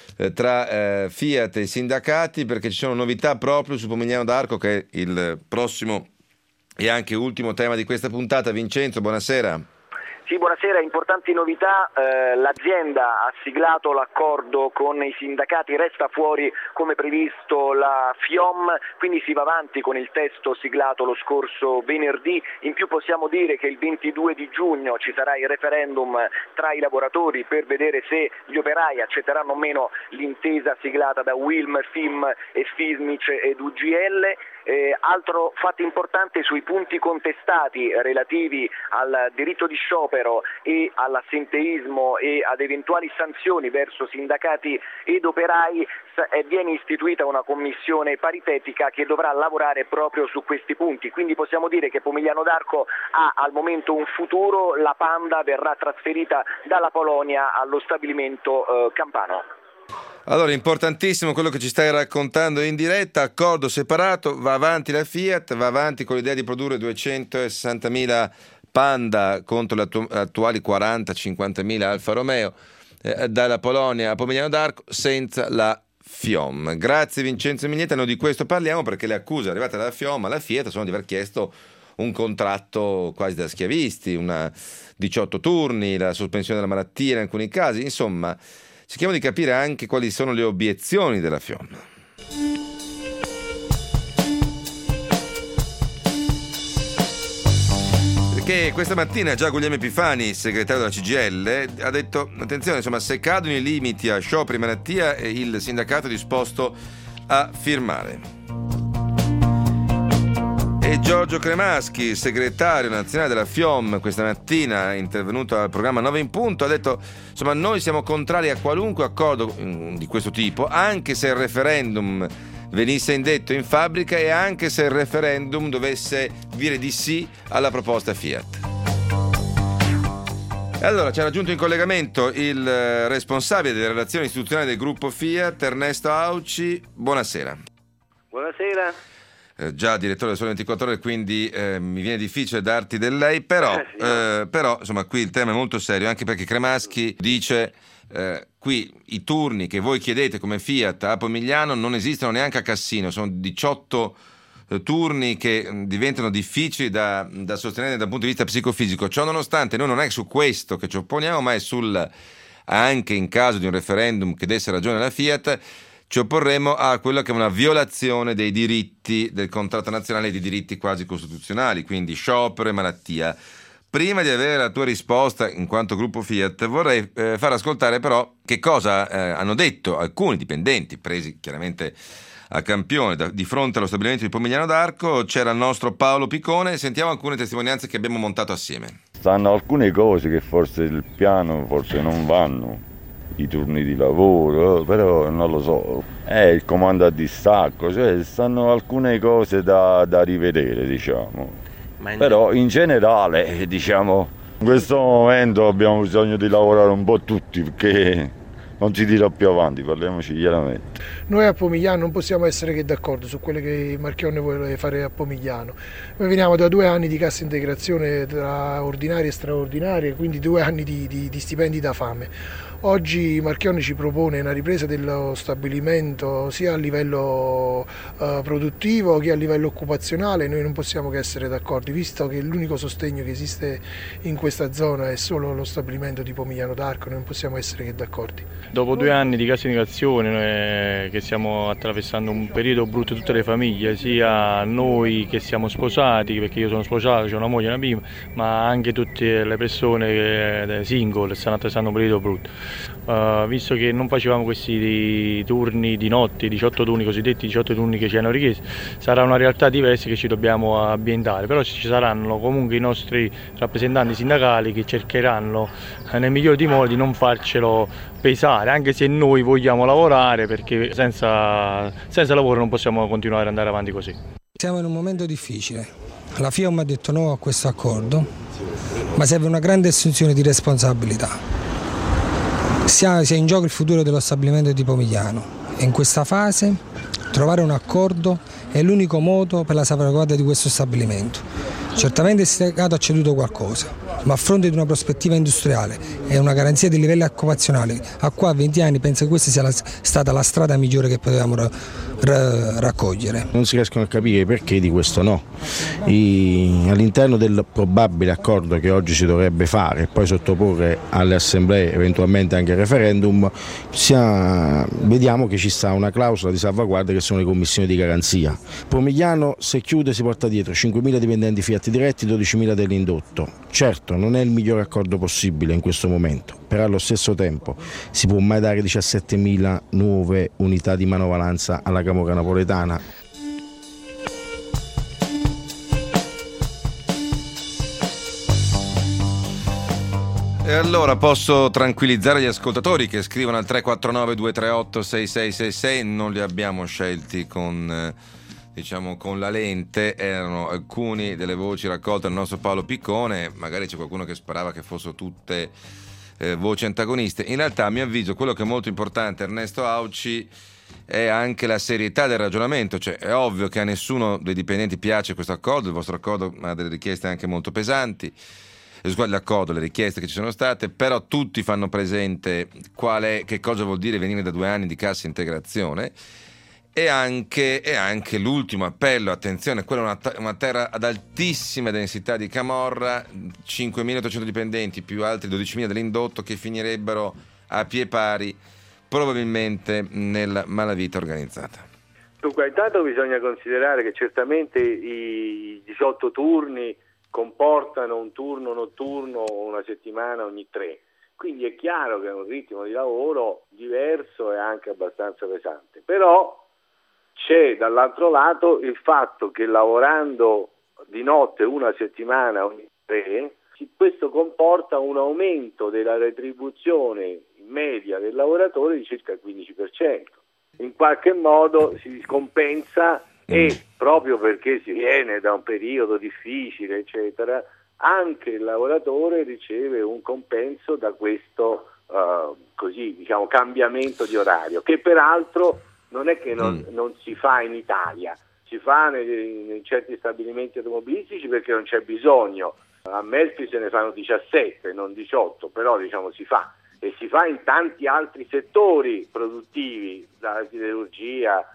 tra Fiat e i sindacati, perché ci sono novità proprio su Pomigliano d'Arco, che è il prossimo e anche ultimo tema di questa puntata. Vincenzo, buonasera. Sì, buonasera, importanti novità, l'azienda ha siglato l'accordo con i sindacati, resta fuori come previsto la FIOM, quindi si va avanti con il testo siglato lo scorso venerdì. In più possiamo dire che il 22 di giugno ci sarà il referendum tra i lavoratori per vedere se gli operai accetteranno o meno l'intesa siglata da UILM, FIM e FISMIC ed UGL. Altro fatto importante sui punti contestati relativi al diritto di sciopero e all'assenteismo e ad eventuali sanzioni verso sindacati ed operai, viene istituita una commissione paritetica che dovrà lavorare proprio su questi punti. Quindi possiamo dire che Pomigliano d'Arco ha al momento un futuro, la Panda verrà trasferita dalla Polonia allo stabilimento campano. Allora, importantissimo quello che ci stai raccontando in diretta, accordo separato, va avanti la Fiat, va avanti con l'idea di produrre 260.000 Panda contro le attuali 40-50.000 Alfa Romeo, dalla Polonia a Pomigliano d'Arco senza la FIOM. Grazie Vincenzo Miglietta, noi di questo parliamo perché le accuse arrivate dalla FIOM alla Fiat sono di aver chiesto un contratto quasi da schiavisti, 18 turni, la sospensione della malattia in alcuni casi, insomma. Cerchiamo di capire anche quali sono le obiezioni della FIOM. Perché questa mattina già Guglielmo Epifani, segretario della CGIL, ha detto attenzione, insomma, se cadono i limiti a scioperi e malattia, il sindacato è disposto a firmare. E Giorgio Cremaschi, segretario nazionale della FIOM, questa mattina intervenuto al programma 9 in punto, ha detto insomma noi siamo contrari a qualunque accordo di questo tipo, anche se il referendum venisse indetto in fabbrica e anche se il referendum dovesse dire di sì alla proposta Fiat. E allora ci ha raggiunto in collegamento il responsabile delle relazioni istituzionali del gruppo Fiat, Ernesto Auci. Buonasera. Buonasera. Già direttore del Sole 24 Ore, quindi mi viene difficile darti del lei, però insomma qui il tema è molto serio, anche perché Cremaschi dice qui i turni che voi chiedete come Fiat a Pomigliano non esistono neanche a Cassino, sono 18 turni che diventano difficili da sostenere dal punto di vista psicofisico. Ciò nonostante noi non è su questo che ci opponiamo, ma è anche in caso di un referendum che desse ragione alla Fiat, ci opporremo a quella che è una violazione dei diritti del contratto nazionale e di diritti quasi costituzionali, quindi sciopero e malattia. Prima di avere la tua risposta in quanto gruppo Fiat, vorrei far ascoltare però che cosa hanno detto alcuni dipendenti, presi chiaramente a campione di fronte allo stabilimento di Pomigliano d'Arco. C'era il nostro Paolo Picone, sentiamo alcune testimonianze che abbiamo montato assieme. Stanno alcune cose che forse il piano non vanno. i turni di lavoro, però non lo so, è il comando a distacco, cioè stanno alcune cose da rivedere, diciamo. Però in generale, diciamo, in questo momento abbiamo bisogno di lavorare un po' tutti, perché non si tira più avanti, parliamoci chiaramente. Noi a Pomigliano non possiamo essere che d'accordo su quello che Marchionne vuole fare a Pomigliano. Noi veniamo da 2 anni di cassa integrazione tra ordinarie e straordinarie, quindi 2 anni di stipendi da fame. Oggi Marchionne ci propone una ripresa dello stabilimento sia a livello produttivo che a livello occupazionale. Noi non possiamo che essere d'accordo, visto che l'unico sostegno che esiste in questa zona è solo lo stabilimento di Pomigliano d'Arco, non possiamo essere che d'accordo. Dopo 2 anni di cassa integrazione, che stiamo attraversando un periodo brutto tutte le famiglie, sia noi che siamo sposati, perché io sono sposato, ho una moglie e una bimba, ma anche tutte le persone single stanno attraversando un periodo brutto. Visto che non facevamo questi turni di notte, 18 turni cosiddetti 18 turni che ci hanno richiesto, sarà una realtà diversa che ci dobbiamo ambientare, però ci saranno comunque i nostri rappresentanti sindacali che cercheranno nel migliore dei modi di non farcelo pesare, anche se noi vogliamo lavorare, perché senza lavoro non possiamo continuare ad andare avanti così. Siamo in un momento difficile, la FIOM ha detto no a questo accordo, ma serve una grande assunzione di responsabilità. Sia in gioco il futuro dello stabilimento di Pomigliano e in questa fase trovare un accordo è l'unico modo per la salvaguardia di questo stabilimento. Certamente il sindacato ha ceduto qualcosa, ma a fronte di una prospettiva industriale e una garanzia di livelli occupazionali, a qua a 20 anni penso che questa sia stata la strada migliore che potevamo raccogliere. Non si riescono a capire perché di questo no. All'interno del probabile accordo che oggi si dovrebbe fare e poi sottoporre alle assemblee, eventualmente anche al referendum, vediamo che ci sta una clausola di salvaguardia che sono le commissioni di garanzia. Pomigliano, se chiude, si porta dietro 5.000 dipendenti Fiat diretti, 12.000 dell'indotto. Certo, non è il migliore accordo possibile in questo momento, però allo stesso tempo si può mai dare 17.000 nuove unità di manovalanza alla Camorra napoletana? E allora posso tranquillizzare gli ascoltatori che scrivono al 349 238 6666, non li abbiamo scelti con la lente, erano alcuni delle voci raccolte dal nostro Paolo Piccone, magari c'è qualcuno che sperava che fossero tutte voci antagoniste. In realtà, a mio avviso, quello che è molto importante, Ernesto Auci, è anche la serietà del ragionamento. Cioè, è ovvio che a nessuno dei dipendenti piace questo accordo, il vostro accordo ha delle richieste anche molto pesanti, l'accordo, le richieste che ci sono state, però tutti fanno presente che cosa vuol dire venire da 2 anni di cassa integrazione. E anche l'ultimo appello, attenzione, quella è una terra ad altissima densità di camorra, 5.800 dipendenti più altri 12.000 dell'indotto che finirebbero a pie pari probabilmente nella malavita organizzata. Dunque, intanto bisogna considerare che certamente i 18 turni comportano un turno notturno una settimana ogni 3, quindi è chiaro che è un ritmo di lavoro diverso e anche abbastanza pesante, però c'è dall'altro lato il fatto che lavorando di notte una settimana ogni 3, questo comporta un aumento della retribuzione in media del lavoratore di circa il 15%. In qualche modo si compensa e proprio perché si viene da un periodo difficile, eccetera, anche il lavoratore riceve un compenso da questo cambiamento di orario, che peraltro non è che non si fa in Italia, si fa in certi stabilimenti automobilistici perché non c'è bisogno. A Melfi se ne fanno 17, non 18, però si fa, e si fa in tanti altri settori produttivi, dalla siderurgia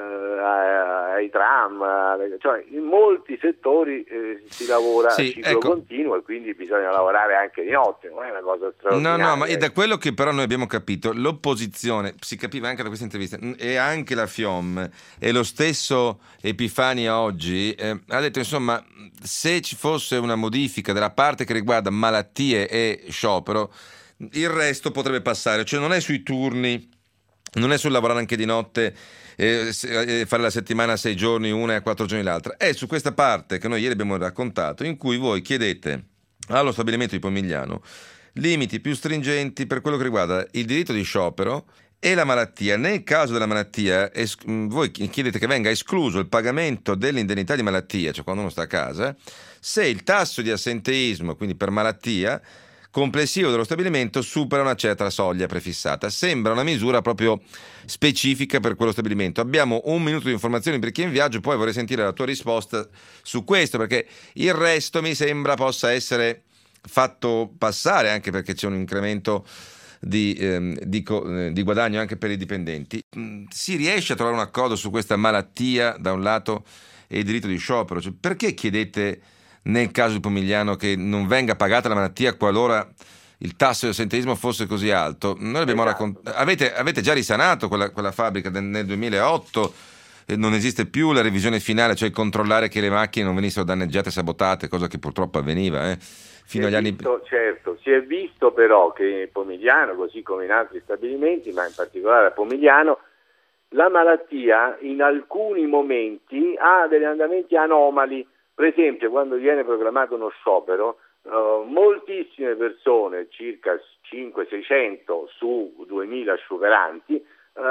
ai tram, cioè in molti settori si lavora a ciclo continuo e quindi bisogna lavorare anche di notte, non è una cosa straordinaria. No, ma è da quello che però noi abbiamo capito, l'opposizione, si capiva anche da questa intervista, e anche la FIOM e lo stesso Epifani oggi ha detto, insomma, se ci fosse una modifica della parte che riguarda malattie e sciopero, il resto potrebbe passare, cioè non è sui turni, non è sul lavorare anche di notte, fare la settimana 6 giorni una e 4 giorni l'altra, è su questa parte che noi ieri abbiamo raccontato, in cui voi chiedete allo stabilimento di Pomigliano limiti più stringenti per quello che riguarda il diritto di sciopero e la malattia. Nel caso della malattia, voi chiedete che venga escluso il pagamento dell'indennità di malattia, cioè quando uno sta a casa, se il tasso di assenteismo, quindi per malattia, complessivo dello stabilimento supera una certa soglia prefissata. Sembra una misura proprio specifica per quello stabilimento. Abbiamo un minuto di informazioni per chi è in viaggio, poi vorrei sentire la tua risposta su questo, perché il resto mi sembra possa essere fatto passare, anche perché c'è un incremento di guadagno anche per i dipendenti. Si riesce a trovare un accordo su questa malattia da un lato e il diritto di sciopero? Cioè, perché chiedete nel caso di Pomigliano che non venga pagata la malattia qualora il tasso di assenteismo fosse così alto? Noi abbiamo avete già risanato quella fabbrica nel 2008, non esiste più la revisione finale, cioè controllare che le macchine non venissero danneggiate e sabotate, cosa che purtroppo avveniva fino agli anni. Certo, si è visto però che in Pomigliano, così come in altri stabilimenti, ma in particolare a Pomigliano, la malattia in alcuni momenti ha degli andamenti anomali. Per esempio, quando viene proclamato uno sciopero, moltissime persone, circa 500-600 su 2000 scioperanti,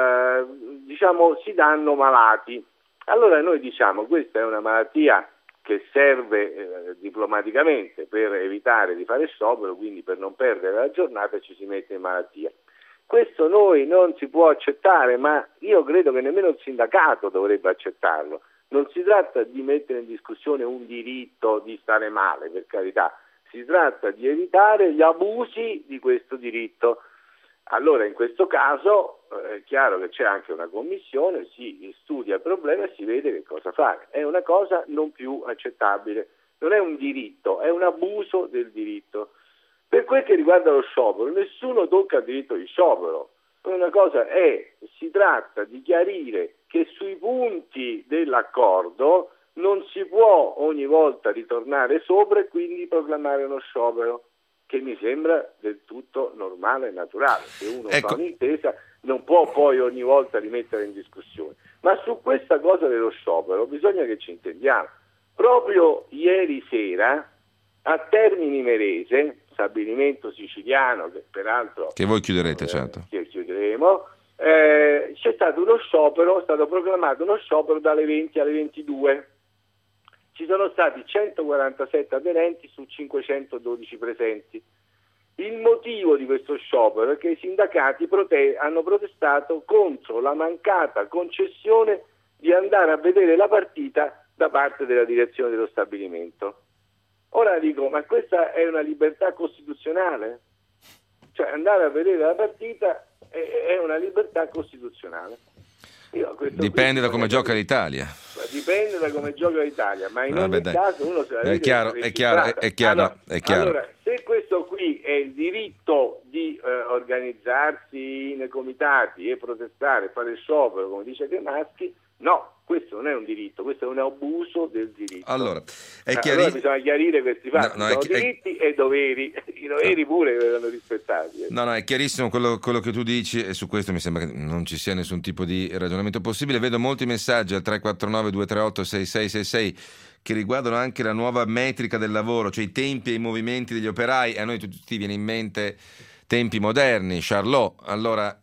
si danno malati. Allora noi diciamo questa è una malattia che serve diplomaticamente per evitare di fare sciopero, quindi per non perdere la giornata ci si mette in malattia. Questo noi non si può accettare, ma io credo che nemmeno il sindacato dovrebbe accettarlo. Non si tratta di mettere in discussione un diritto di stare male, per carità, si tratta di evitare gli abusi di questo diritto. Allora in questo caso è chiaro che c'è anche una commissione, si studia il problema e si vede che cosa fare. È una cosa non più accettabile, non è un diritto, è un abuso del diritto. Per quel che riguarda lo sciopero, nessuno tocca il diritto di sciopero. Una cosa si tratta di chiarire che sui punti dell'accordo non si può ogni volta ritornare sopra e quindi proclamare uno sciopero, che mi sembra del tutto normale e naturale. Se uno fa un'intesa non può poi ogni volta rimettere in discussione. Ma su questa cosa dello sciopero bisogna che ci intendiamo. Proprio ieri sera a Termini Imerese, stabilimento siciliano che peraltro che voi chiuderete, certo. Che chiuderemo, c'è stato uno sciopero, è stato proclamato uno sciopero dalle 20 alle 22. Ci sono stati 147 aderenti su 512 presenti. Il motivo di questo sciopero è che i sindacati hanno protestato contro la mancata concessione di andare a vedere la partita da parte della direzione dello stabilimento. Ora dico, ma questa è una libertà costituzionale? Cioè andare a vedere la partita è una libertà costituzionale. Dipende da come gioca l'Italia. Dipende da come gioca l'Italia, ma in ogni caso uno se la vede. È chiaro. Allora, se questo qui è il diritto di organizzarsi nei comitati e protestare, fare sciopero, come dice Cremaschi, no, questo non è un diritto, questo è un abuso del diritto. Allora bisogna chiarire questi fatti, sono diritti e doveri, i doveri pure devono rispettati. No, è chiarissimo quello che tu dici e su questo mi sembra che non ci sia nessun tipo di ragionamento possibile. Vedo molti messaggi al 349-238-6666 che riguardano anche la nuova metrica del lavoro, cioè i tempi e i movimenti degli operai. A noi tutti viene in mente tempi moderni, Charlot, allora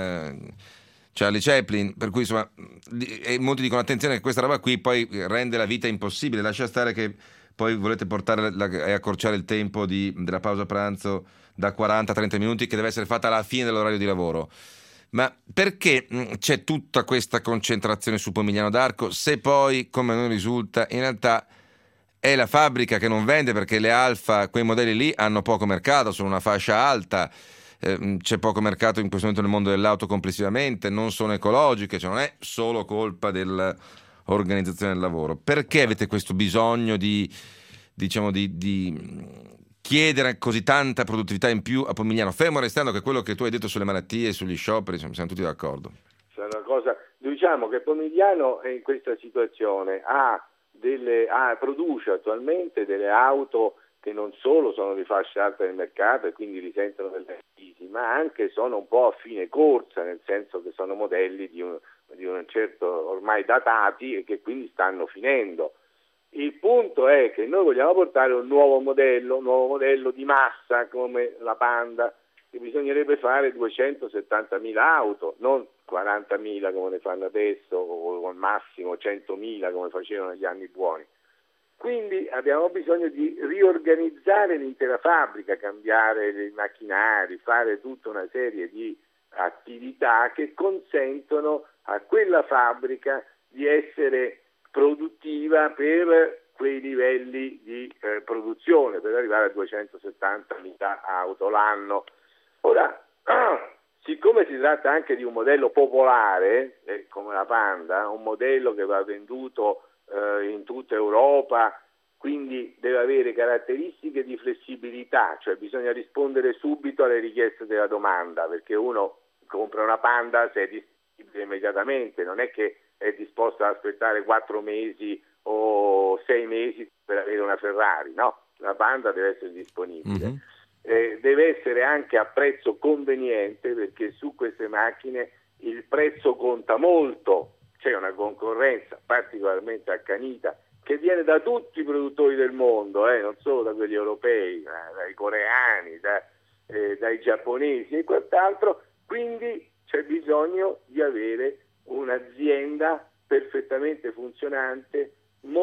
Charlie Chaplin, per cui insomma molti dicono attenzione che questa roba qui poi rende la vita impossibile, lascia stare che poi volete portare e accorciare il tempo della pausa pranzo da 40 a 30 minuti che deve essere fatta alla fine dell'orario di lavoro. Ma perché c'è tutta questa concentrazione su Pomigliano d'Arco se poi, come non risulta, in realtà è la fabbrica che non vende, perché le Alfa, quei modelli lì, hanno poco mercato, sono una fascia alta, c'è poco mercato in questo momento nel mondo dell'auto complessivamente, non sono ecologiche, cioè non è solo colpa dell'organizzazione del lavoro. Perché avete questo bisogno di chiedere così tanta produttività in più a Pomigliano, fermo restando che quello che tu hai detto sulle malattie e sugli scioperi, siamo tutti d'accordo? Diciamo che Pomigliano è in questa situazione, produce attualmente delle auto che non solo sono di fascia alta del mercato e quindi risentono delle crisi, ma anche sono un po' a fine corsa, nel senso che sono modelli di un certo ormai datati e che quindi stanno finendo. Il punto è che noi vogliamo portare un nuovo modello di massa come la Panda, che bisognerebbe fare 270.000 auto, non 40.000 come ne fanno adesso o al massimo 100.000 come facevano negli anni buoni. Quindi abbiamo bisogno di riorganizzare l'intera fabbrica, cambiare i macchinari, fare tutta una serie di attività che consentono a quella fabbrica di essere produttiva per quei livelli di produzione, per arrivare a 270.000 auto l'anno. Ora, siccome si tratta anche di un modello popolare, come la Panda, un modello che va venduto in tutta Europa, quindi deve avere caratteristiche di flessibilità, cioè bisogna rispondere subito alle richieste della domanda, perché uno compra una Panda se è disponibile immediatamente, non è che è disposto ad aspettare 4 mesi o 6 mesi per avere una Ferrari, no, la Panda deve essere disponibile. Mm-hmm. Deve essere anche a prezzo conveniente, perché su queste macchine il prezzo conta molto, c'è una concorrenza particolarmente accanita che viene da tutti i produttori del mondo, non solo da quelli europei, dai coreani, dai giapponesi e quant'altro, quindi c'è bisogno di avere un'azienda perfettamente funzionante,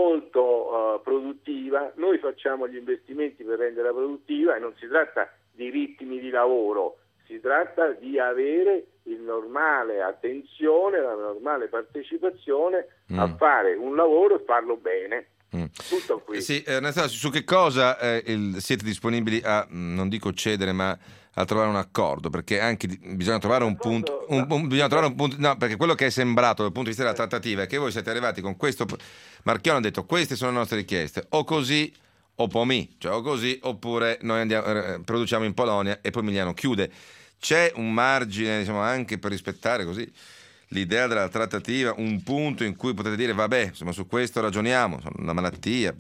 molto produttiva. Noi facciamo gli investimenti per renderla produttiva e non si tratta di ritmi di lavoro, si tratta di avere il normale attenzione, la normale partecipazione a fare un lavoro e farlo bene. Tutto qui. Sì, Ernesto, su che cosa siete disponibili a, non dico cedere, ma a trovare un accordo? Perché anche bisogna trovare un punto, no, perché quello che è sembrato dal punto di vista della trattativa è che voi siete arrivati con questo, Marchionne ha detto queste sono le nostre richieste, o così o pomì, cioè o così oppure noi produciamo in Polonia e poi Emiliano chiude. C'è un margine, diciamo, anche per rispettare così l'idea della trattativa, un punto in cui potete dire vabbè, insomma, su questo ragioniamo, la malattia,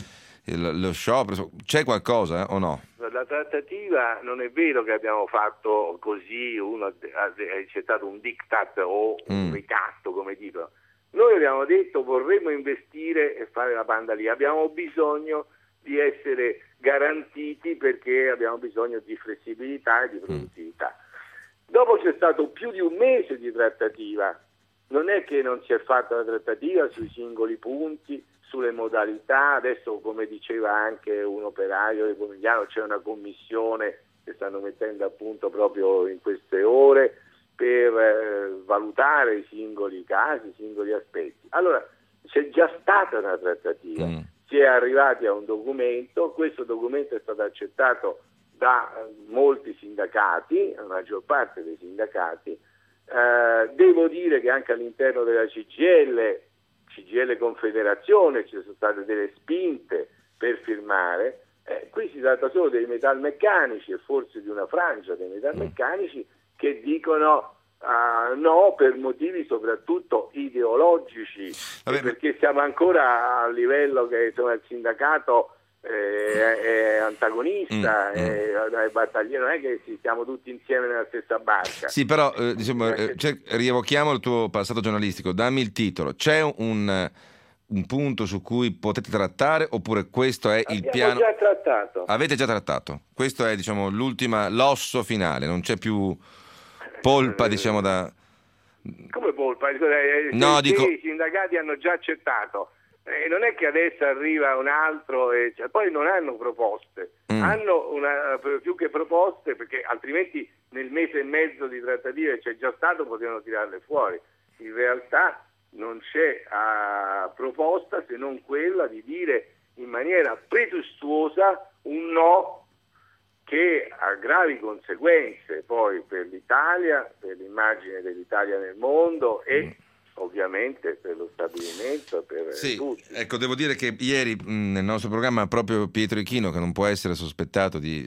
lo sciopero, c'è qualcosa o no? La trattativa non è vero che abbiamo fatto così, c'è stato un diktat o un ricatto, come dicono. Noi abbiamo detto vorremmo investire e fare la Panda lì, abbiamo bisogno di essere garantiti perché abbiamo bisogno di flessibilità e di produttività. Dopo c'è stato più di un mese di trattativa, non è che non si è fatta la trattativa sui singoli punti, sulle modalità. Adesso, come diceva anche un operaio di Pomigliano, c'è una commissione che stanno mettendo a punto proprio in queste ore per valutare i singoli casi, i singoli aspetti. Allora, c'è già stata una trattativa, si è arrivati a un documento, questo documento è stato accettato da molti sindacati, la maggior parte dei sindacati. Devo dire che anche all'interno della CGIL Confederazione ci sono state delle spinte per firmare. Qui si tratta solo dei metalmeccanici e forse di una frangia dei metalmeccanici che dicono no, per motivi soprattutto ideologici, perché siamo ancora a livello che insomma il sindacato è antagonista, è battagliero, non è che siamo tutti insieme nella stessa barca. Sì, però rievochiamo il tuo passato giornalistico, dammi il titolo, c'è un punto su cui potete trattare oppure questo è il piano? Abbiamo già trattato. Avete già trattato, questo è l'osso finale, non c'è più polpa diciamo da... Come polpa? No, i sindacati hanno già accettato. Non è che adesso arriva un altro poi non hanno proposte, hanno più che proposte, perché altrimenti nel mese e mezzo di trattative c'è già stato, potevano tirarle fuori. In realtà non c'è proposta se non quella di dire in maniera pretestuosa un no che ha gravi conseguenze poi per l'Italia, per l'immagine dell'Italia nel mondo e ovviamente per lo stabilimento e per tutti. Ecco, devo dire che ieri nel nostro programma proprio Pietro Ichino, che non può essere sospettato di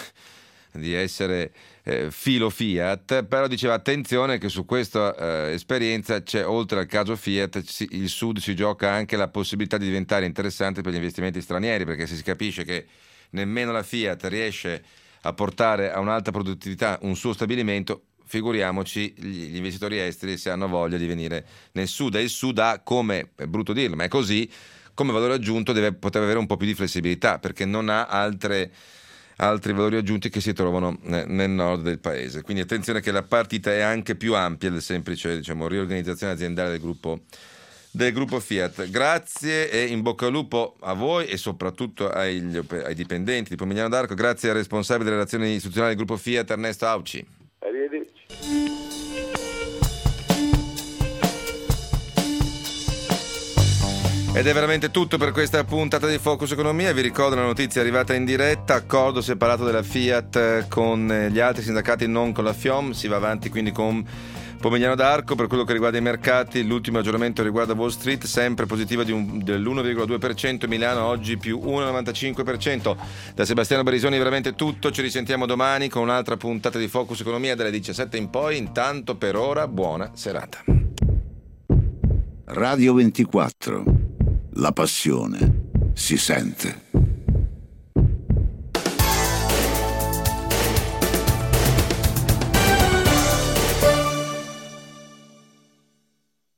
essere filo Fiat, però diceva attenzione che su questa esperienza c'è, oltre al caso Fiat, il Sud si gioca anche la possibilità di diventare interessante per gli investimenti stranieri, perché se si capisce che nemmeno la Fiat riesce a portare a un'alta produttività un suo stabilimento, figuriamoci gli investitori esteri se hanno voglia di venire nel Sud. E il Sud ha, come, è brutto dirlo, ma è così, come valore aggiunto deve poter avere un po' più di flessibilità, perché non ha altri valori aggiunti che si trovano nel nord del paese. Quindi attenzione che la partita è anche più ampia del semplice, diciamo, riorganizzazione aziendale del gruppo Fiat. Grazie e in bocca al lupo a voi e soprattutto ai dipendenti di Pomigliano d'Arco. Grazie al responsabile delle relazioni istituzionali del gruppo Fiat, Ernesto Auci. Arrivederci. Ed è veramente tutto per questa puntata di Focus Economia. Vi ricordo una notizia arrivata in diretta: accordo separato della Fiat con gli altri sindacati, non con la FIOM. Si va avanti quindi con Pomigliano d'Arco. Per quello che riguarda i mercati, l'ultimo aggiornamento riguarda Wall Street, sempre positiva dell'1,2%, Milano oggi più 1,95%. Da Sebastiano Barisoni è veramente tutto, ci risentiamo domani con un'altra puntata di Focus Economia dalle 17 in poi. Intanto per ora buona serata. Radio 24, la passione si sente.